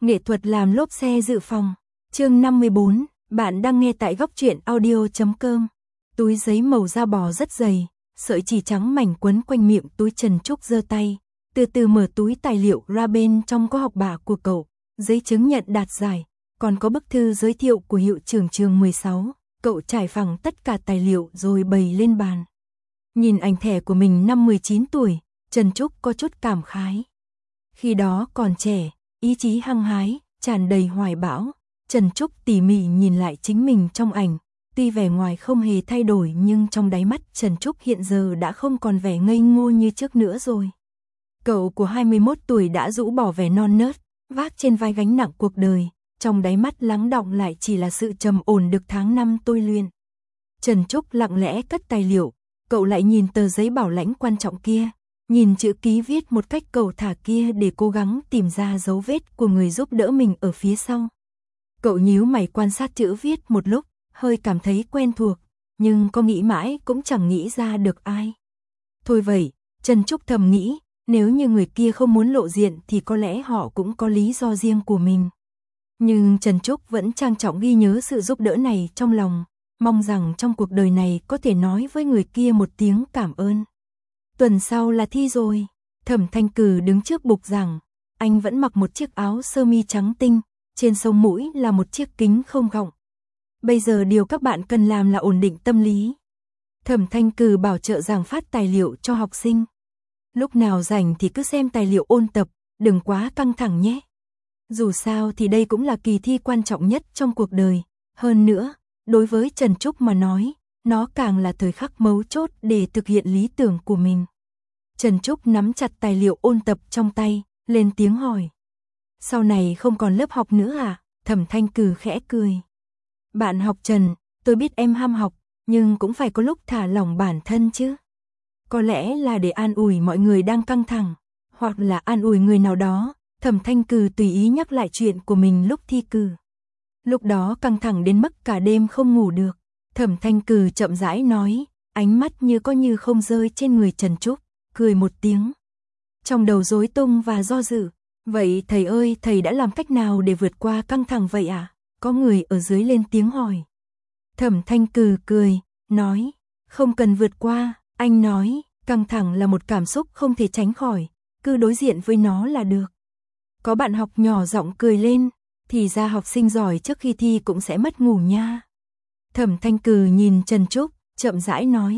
Nghệ thuật làm lốp xe dự phòng. Chương 54, bạn đang nghe tại góc truyện audio.com. Túi giấy màu da bò rất dày, sợi chỉ trắng mảnh quấn quanh miệng túi. Trần Trúc giơ tay, từ từ mở túi tài liệu ra, bên trong có học bạ của cậu, giấy chứng nhận đạt giải, còn có bức thư giới thiệu của hiệu trưởng trường 16. Cậu trải phẳng tất cả tài liệu rồi bày lên bàn. Nhìn ảnh thẻ của mình năm 19 tuổi, Trần Trúc có chút cảm khái. Khi đó còn trẻ, ý chí hăng hái, tràn đầy hoài bão. Trần Trúc tỉ mỉ nhìn lại chính mình trong ảnh, tuy vẻ ngoài không hề thay đổi nhưng trong đáy mắt Trần Trúc hiện giờ đã không còn vẻ ngây ngô như trước nữa rồi. Cậu của 21 tuổi đã rũ bỏ vẻ non nớt, vác trên vai gánh nặng cuộc đời, trong đáy mắt lắng đọng lại chỉ là sự trầm ổn được tháng năm tôi luyện. Trần Trúc lặng lẽ cất tài liệu, cậu lại nhìn tờ giấy bảo lãnh quan trọng kia, nhìn chữ ký viết một cách cầu thả kia để cố gắng tìm ra dấu vết của người giúp đỡ mình ở phía sau. Cậu nhíu mày quan sát chữ viết một lúc, hơi cảm thấy quen thuộc, nhưng có nghĩ mãi cũng chẳng nghĩ ra được ai. Thôi vậy, Trần Trúc thầm nghĩ, nếu như người kia không muốn lộ diện thì có lẽ họ cũng có lý do riêng của mình. Nhưng Trần Trúc vẫn trang trọng ghi nhớ sự giúp đỡ này trong lòng, mong rằng trong cuộc đời này có thể nói với người kia một tiếng cảm ơn. Tuần sau là thi rồi, Thẩm Thanh Cử đứng trước bục giảng, anh vẫn mặc một chiếc áo sơ mi trắng tinh, trên sống mũi là một chiếc kính không gọng. Bây giờ điều các bạn cần làm là ổn định tâm lý. Thẩm Thanh Cử bảo trợ giảng phát tài liệu cho học sinh. Lúc nào rảnh thì cứ xem tài liệu ôn tập, đừng quá căng thẳng nhé. Dù sao thì đây cũng là kỳ thi quan trọng nhất trong cuộc đời. Hơn nữa, đối với Trần Trúc mà nói, nó càng là thời khắc mấu chốt để thực hiện lý tưởng của mình. Trần Trúc nắm chặt tài liệu ôn tập trong tay, lên tiếng hỏi. Sau này không còn lớp học nữa à? Thẩm Thanh Cử khẽ cười. Bạn học Trần, tôi biết em ham học, nhưng cũng phải có lúc thả lỏng bản thân chứ. Có lẽ là để an ủi mọi người đang căng thẳng, hoặc là an ủi người nào đó. Thẩm Thanh Cử tùy ý nhắc lại chuyện của mình lúc thi cử. Lúc đó căng thẳng đến mức cả đêm không ngủ được. Thẩm Thanh Cử chậm rãi nói, ánh mắt như có như không rơi trên người Trần Trúc, cười một tiếng. Trong đầu rối tung và do dự. Vậy thầy ơi, thầy đã làm cách nào để vượt qua căng thẳng vậy à? Có người ở dưới lên tiếng hỏi. Thẩm Thanh Cử cười, nói, không cần vượt qua, anh nói, căng thẳng là một cảm xúc không thể tránh khỏi, cứ đối diện với nó là được. Có bạn học nhỏ giọng cười lên, thì ra học sinh giỏi trước khi thi cũng sẽ mất ngủ nha. Thẩm Thanh Cử nhìn Trần Trúc, chậm rãi nói,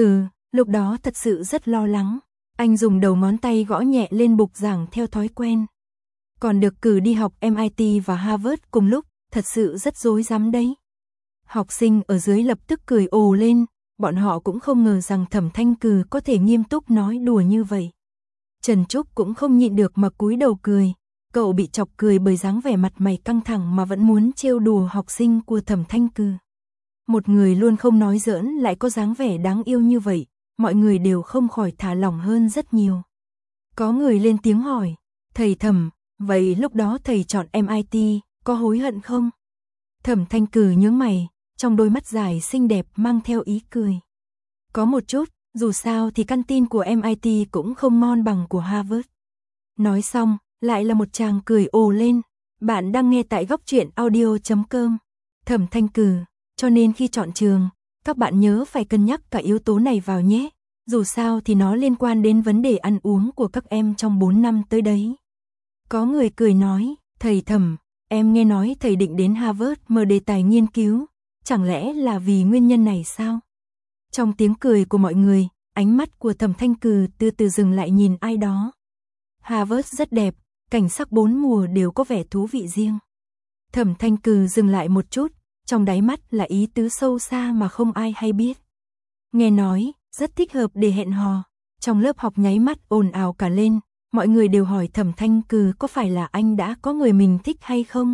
lúc đó thật sự rất lo lắng. Anh dùng đầu ngón tay gõ nhẹ lên bục giảng theo thói quen. Còn được cử đi học MIT và Harvard cùng lúc, thật sự rất rối rắm đấy. Học sinh ở dưới lập tức cười ồ lên, bọn họ cũng không ngờ rằng Thẩm Thanh Cử có thể nghiêm túc nói đùa như vậy. Trần Trúc cũng không nhịn được mà cúi đầu cười, cậu bị chọc cười bởi dáng vẻ mặt mày căng thẳng mà vẫn muốn trêu đùa học sinh của Thẩm Thanh Cử. Một người luôn không nói giỡn lại có dáng vẻ đáng yêu như vậy, mọi người đều không khỏi thả lỏng hơn rất nhiều. Có người lên tiếng hỏi, thầy Thẩm, vậy lúc đó thầy chọn MIT, có hối hận không? Thẩm Thanh Cử nhướng mày, trong đôi mắt dài xinh đẹp mang theo ý cười. Có một chút, dù sao thì căn tin của MIT cũng không ngon bằng của Harvard. Nói xong, lại là một chàng cười ồ lên. Bạn đang nghe tại góc truyện audio.com. Thẩm Thanh Cử, cho nên khi chọn trường, các bạn nhớ phải cân nhắc cả yếu tố này vào nhé. Dù sao thì nó liên quan đến vấn đề ăn uống của các em trong 4 năm tới đấy. Có người cười nói, thầy Thẩm, em nghe nói thầy định đến Harvard mở đề tài nghiên cứu, chẳng lẽ là vì nguyên nhân này sao? Trong tiếng cười của mọi người, ánh mắt của Thẩm Thanh Cử từ từ dừng lại nhìn ai đó. Harvard rất đẹp, cảnh sắc 4 mùa đều có vẻ thú vị riêng. Thẩm Thanh Cử dừng lại một chút, trong đáy mắt là ý tứ sâu xa mà không ai hay biết. Nghe nói, rất thích hợp để hẹn hò. Trong lớp học nháy mắt ồn ào cả lên, mọi người đều hỏi Thẩm Thanh Cử có phải là anh đã có người mình thích hay không?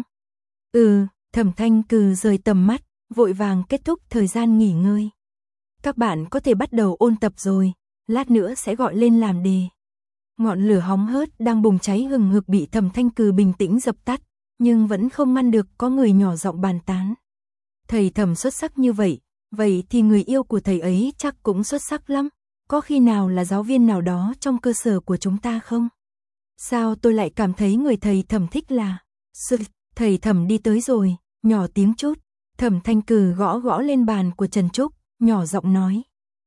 Thẩm Thanh Cử rời tầm mắt, vội vàng kết thúc thời gian nghỉ ngơi. Các bạn có thể bắt đầu ôn tập rồi, lát nữa sẽ gọi lên làm đề. Ngọn lửa hóng hớt đang bùng cháy hừng hực bị Thẩm Thanh Cử bình tĩnh dập tắt, nhưng vẫn không ngăn được có người nhỏ giọng bàn tán. Thầy Thẩm xuất sắc như vậy, vậy thì người yêu của thầy ấy chắc cũng xuất sắc lắm, có khi nào là giáo viên nào đó trong cơ sở của chúng ta không? Sao tôi lại cảm thấy người thầy Thẩm thích là Sự, thầy Thẩm đi tới rồi, nhỏ tiếng chút. Thẩm Thanh Cừ gõ gõ lên bàn của Trần Trúc, nhỏ giọng nói.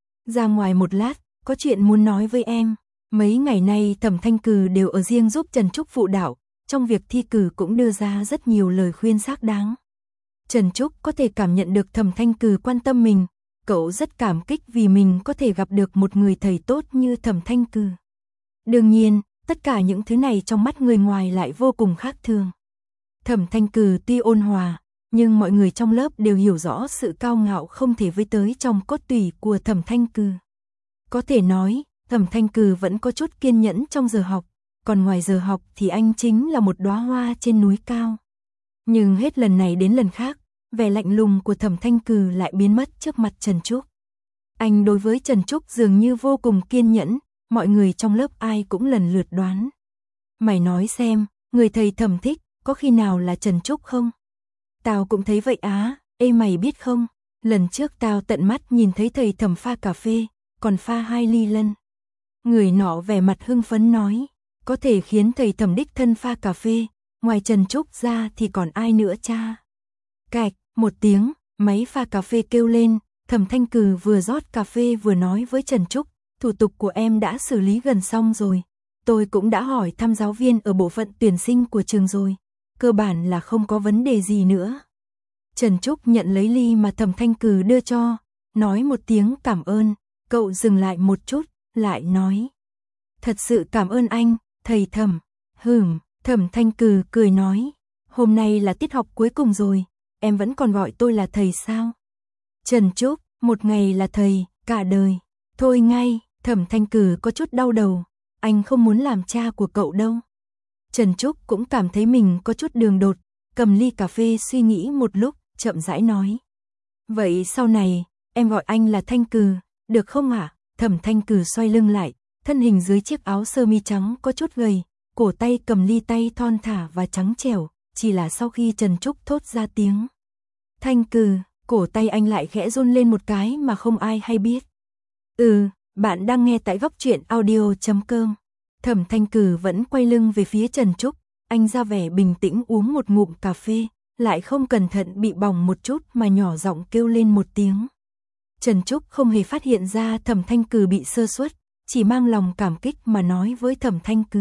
Ra ngoài một lát, có chuyện muốn nói với em. Mấy ngày nay Thẩm Thanh Cừ đều ở riêng giúp Trần Trúc phụ đạo, trong việc thi cử cũng đưa ra rất nhiều lời khuyên xác đáng. Trần Trúc có thể cảm nhận được Thẩm Thanh Cừ quan tâm mình, cậu rất cảm kích vì mình có thể gặp được một người thầy tốt như Thẩm Thanh Cừ. Đương nhiên, tất cả những thứ này trong mắt người ngoài lại vô cùng khác thường. Thẩm Thanh Cừ tuy ôn hòa, nhưng mọi người trong lớp đều hiểu rõ sự cao ngạo không thể với tới trong cốt tủy của Thẩm Thanh Cừ. Có thể nói, Thẩm Thanh Cừ vẫn có chút kiên nhẫn trong giờ học, còn ngoài giờ học thì anh chính là một đóa hoa trên núi cao. Nhưng hết lần này đến lần khác, vẻ lạnh lùng của Thẩm Thanh Cừ lại biến mất trước mặt Trần Trúc. Anh đối với Trần Trúc dường như vô cùng kiên nhẫn, mọi người trong lớp ai cũng lần lượt đoán. Mày nói xem, người thầy Thẩm thích, có khi nào là Trần Trúc không? Tao cũng thấy vậy á, ê mày biết không, lần trước tao tận mắt nhìn thấy thầy Thẩm pha cà phê, còn pha 2 ly lân. Người nọ vẻ mặt hưng phấn nói, có thể khiến thầy Thẩm đích thân pha cà phê, ngoài Trần Trúc ra thì còn ai nữa cha? Cạch, một tiếng, máy pha cà phê kêu lên, Thẩm Thanh Cừ vừa rót cà phê vừa nói với Trần Trúc, thủ tục của em đã xử lý gần xong rồi. Tôi cũng đã hỏi thăm giáo viên ở bộ phận tuyển sinh của trường rồi. Cơ bản là không có vấn đề gì nữa. Trần Trúc nhận lấy ly mà Thẩm Thanh Cừ đưa cho, nói một tiếng cảm ơn, cậu dừng lại một chút, lại nói. Thật sự cảm ơn anh, thầy Thẩm. Thẩm Thanh Cừ cười nói, hôm nay là tiết học cuối cùng rồi, em vẫn còn gọi tôi là thầy sao? Trần Trúc, một ngày là thầy, cả đời. Thôi ngay, Thẩm Thanh Cừ có chút đau đầu, anh không muốn làm cha của cậu đâu. Trần Trúc cũng cảm thấy mình có chút đường đột, cầm ly cà phê suy nghĩ một lúc, chậm rãi nói. Vậy sau này, em gọi anh là Thanh Cừ, được không ạ? Thẩm Thanh Cừ xoay lưng lại, thân hình dưới chiếc áo sơ mi trắng có chút gầy, cổ tay cầm ly tay thon thả và trắng trẻo, chỉ là sau khi Trần Trúc thốt ra tiếng Thanh Cừ, cổ tay anh lại khẽ run lên một cái mà không ai hay biết. Bạn đang nghe tại Góc Truyện Audio.com. Thẩm Thanh Cừ vẫn quay lưng về phía Trần Trúc, anh ra vẻ bình tĩnh uống một ngụm cà phê, lại không cẩn thận bị bỏng một chút mà nhỏ giọng kêu lên một tiếng. Trần Trúc không hề phát hiện ra Thẩm Thanh Cừ bị sơ suất, chỉ mang lòng cảm kích mà nói với Thẩm Thanh Cừ.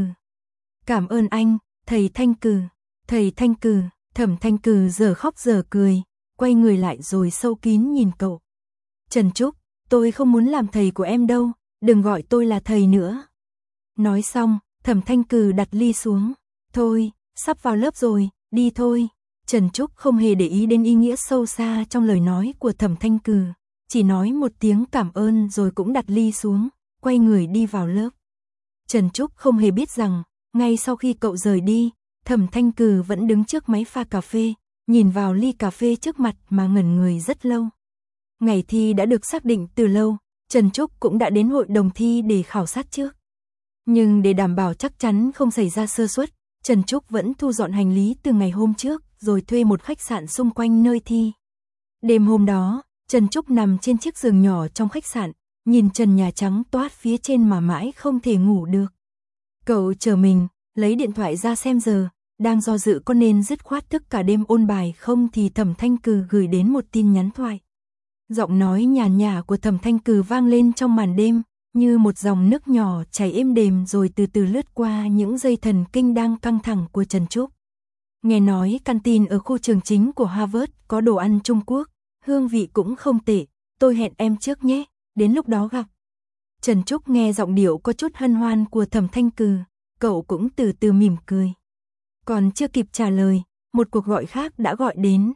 Cảm ơn anh, thầy Thanh Cừ. Thầy Thanh Cừ, Thẩm Thanh Cừ giờ khóc giờ cười, quay người lại rồi sâu kín nhìn cậu. Trần Trúc, tôi không muốn làm thầy của em đâu, đừng gọi tôi là thầy nữa. Nói xong, Thẩm Thanh Cừ đặt ly xuống. Thôi, sắp vào lớp rồi, đi thôi. Trần Trúc không hề để ý đến ý nghĩa sâu xa trong lời nói của Thẩm Thanh Cừ, chỉ nói một tiếng cảm ơn rồi cũng đặt ly xuống, quay người đi vào lớp. Trần Trúc không hề biết rằng, ngay sau khi cậu rời đi, Thẩm Thanh Cừ vẫn đứng trước máy pha cà phê, nhìn vào ly cà phê trước mặt mà ngẩn người rất lâu. Ngày thi đã được xác định từ lâu, Trần Trúc cũng đã đến hội đồng thi để khảo sát trước. Nhưng để đảm bảo chắc chắn không xảy ra sơ suất, Trần Trúc vẫn thu dọn hành lý từ ngày hôm trước, rồi thuê một khách sạn xung quanh nơi thi. Đêm hôm đó, Trần Trúc nằm trên chiếc giường nhỏ trong khách sạn, nhìn trần nhà trắng toát phía trên mà mãi không thể ngủ được. Cậu chờ mình, lấy điện thoại ra xem giờ, đang do dự có nên dứt khoát thức cả đêm ôn bài không thì Thẩm Thanh Cừ gửi đến một tin nhắn thoại. Giọng nói nhàn nhả của Thẩm Thanh Cừ vang lên trong màn đêm, như một dòng nước nhỏ chảy êm đềm rồi từ từ lướt qua những dây thần kinh đang căng thẳng của Trần Trúc. Nghe nói canteen ở khu trường chính của Harvard có đồ ăn Trung Quốc, hương vị cũng không tệ, tôi hẹn em trước nhé, đến lúc đó gặp. Trần Trúc nghe giọng điệu có chút hân hoan của Thẩm Thanh Cừ, cậu cũng từ từ mỉm cười. Còn chưa kịp trả lời, một cuộc gọi khác đã gọi đến.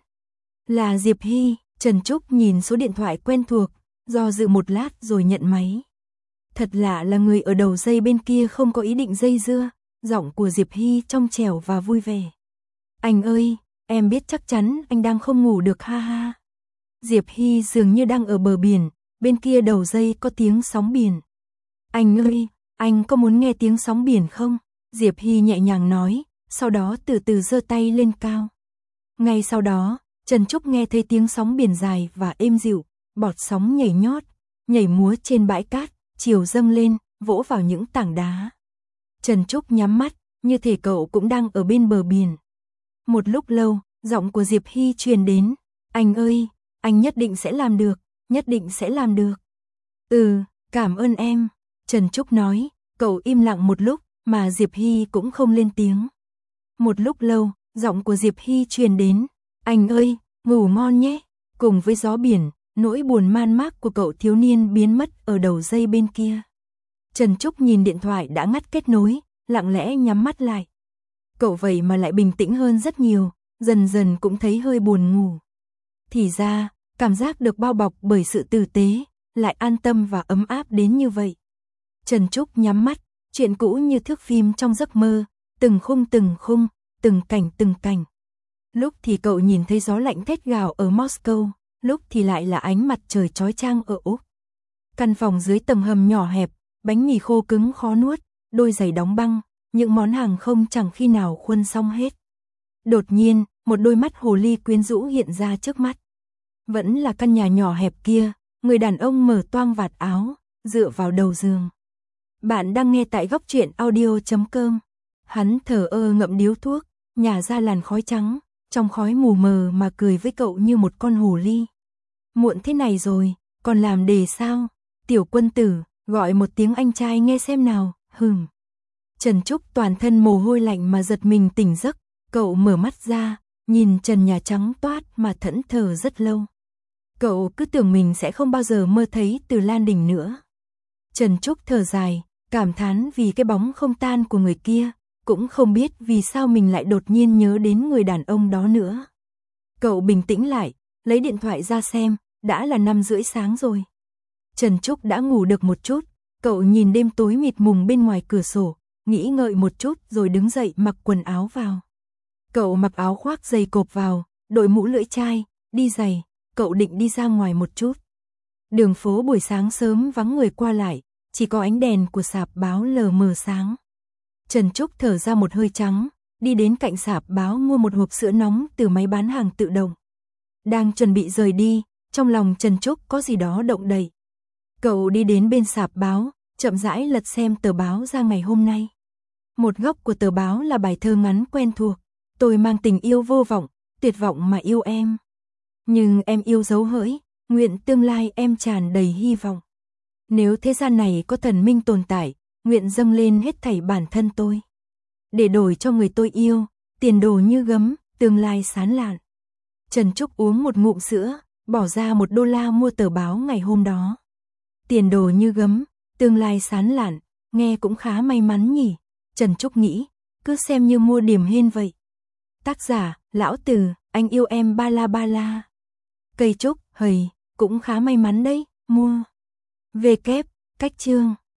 Là Diệp Hy. Trần Trúc nhìn số điện thoại quen thuộc, do dự một lát rồi nhận máy. Thật lạ là người ở đầu dây bên kia không có ý định dây dưa, giọng của Diệp Hy trong trẻo và vui vẻ. Anh ơi, em biết chắc chắn anh đang không ngủ được ha ha. Diệp Hy dường như đang ở bờ biển, bên kia đầu dây có tiếng sóng biển. Anh ơi, anh có muốn nghe tiếng sóng biển không? Diệp Hy nhẹ nhàng nói, sau đó từ từ giơ tay lên cao. Ngay sau đó, Trần Trúc nghe thấy tiếng sóng biển dài và êm dịu, bọt sóng nhảy nhót, nhảy múa trên bãi cát, chiều dâng lên, vỗ vào những tảng đá. Trần Trúc nhắm mắt, như thể cậu cũng đang ở bên bờ biển. Một lúc lâu, giọng của Diệp Hy truyền đến, anh ơi, anh nhất định sẽ làm được, nhất định sẽ làm được. Cảm ơn em, Trần Trúc nói, cậu im lặng một lúc, mà Diệp Hy cũng không lên tiếng. Một lúc lâu, giọng của Diệp Hy truyền đến, anh ơi, ngủ ngon nhé, cùng với gió biển, nỗi buồn man mác của cậu thiếu niên biến mất ở đầu dây bên kia. Trần Trúc nhìn điện thoại đã ngắt kết nối, lặng lẽ nhắm mắt lại. Cậu vậy mà lại bình tĩnh hơn rất nhiều, dần dần cũng thấy hơi buồn ngủ. Thì ra, cảm giác được bao bọc bởi sự tử tế, lại an tâm và ấm áp đến như vậy. Trần Trúc nhắm mắt, chuyện cũ như thước phim trong giấc mơ, từng khung, từng cảnh. Lúc thì cậu nhìn thấy gió lạnh thét gào ở Moscow, lúc thì lại là ánh mặt trời chói chang ở Úc. Căn phòng dưới tầng hầm nhỏ hẹp, bánh mì khô cứng khó nuốt, đôi giày đóng băng, những món hàng không chẳng khi nào khuân xong hết. Đột nhiên, một đôi mắt hồ ly quyến rũ hiện ra trước mắt. Vẫn là căn nhà nhỏ hẹp kia, người đàn ông mở toang vạt áo, dựa vào đầu giường. Bạn đang nghe tại góc truyện audio.com. Hắn thờ ơ ngậm điếu thuốc, nhả ra làn khói trắng, trong khói mù mờ mà cười với cậu như một con hồ ly. Muộn thế này rồi, còn làm đề sao? Tiểu Quân Tử, gọi một tiếng anh trai nghe xem nào, Trần Trúc toàn thân mồ hôi lạnh mà giật mình tỉnh giấc, cậu mở mắt ra, nhìn trần nhà trắng toát mà thẫn thờ rất lâu. Cậu cứ tưởng mình sẽ không bao giờ mơ thấy Từ Lan Đình nữa. Trần Trúc thở dài, cảm thán vì cái bóng không tan của người kia, cũng không biết vì sao mình lại đột nhiên nhớ đến người đàn ông đó nữa. Cậu bình tĩnh lại, lấy điện thoại ra xem, đã là 5:30 sáng rồi. Trần Trúc đã ngủ được một chút, cậu nhìn đêm tối mịt mùng bên ngoài cửa sổ, nghĩ ngợi một chút rồi đứng dậy mặc quần áo vào. Cậu mặc áo khoác dày cộp vào, đội mũ lưỡi chai, đi giày, cậu định đi ra ngoài một chút. Đường phố buổi sáng sớm vắng người qua lại, chỉ có ánh đèn của sạp báo lờ mờ sáng. Trần Trúc thở ra một hơi trắng, đi đến cạnh sạp báo mua một hộp sữa nóng từ máy bán hàng tự động. Đang chuẩn bị rời đi, trong lòng Trần Trúc có gì đó động đậy. Cậu đi đến bên sạp báo, chậm rãi lật xem tờ báo ra ngày hôm nay. Một góc của tờ báo là bài thơ ngắn quen thuộc, tôi mang tình yêu vô vọng, tuyệt vọng mà yêu em. Nhưng em yêu dấu hỡi, nguyện tương lai em tràn đầy hy vọng. Nếu thế gian này có thần minh tồn tại, nguyện dâng lên hết thảy bản thân tôi. Để đổi cho người tôi yêu, tiền đồ như gấm, tương lai sáng lạn. Trần Trúc uống một ngụm sữa, bỏ ra $1 mua tờ báo ngày hôm đó. Tiền đồ như gấm, tương lai sáng lạn, nghe cũng khá may mắn nhỉ. Trần Trúc nghĩ, cứ xem như mua điểm hên vậy. Tác giả, Lão Từ, anh yêu em ba la. Cây trúc, hầy, cũng khá may mắn đấy, mua. Cách chương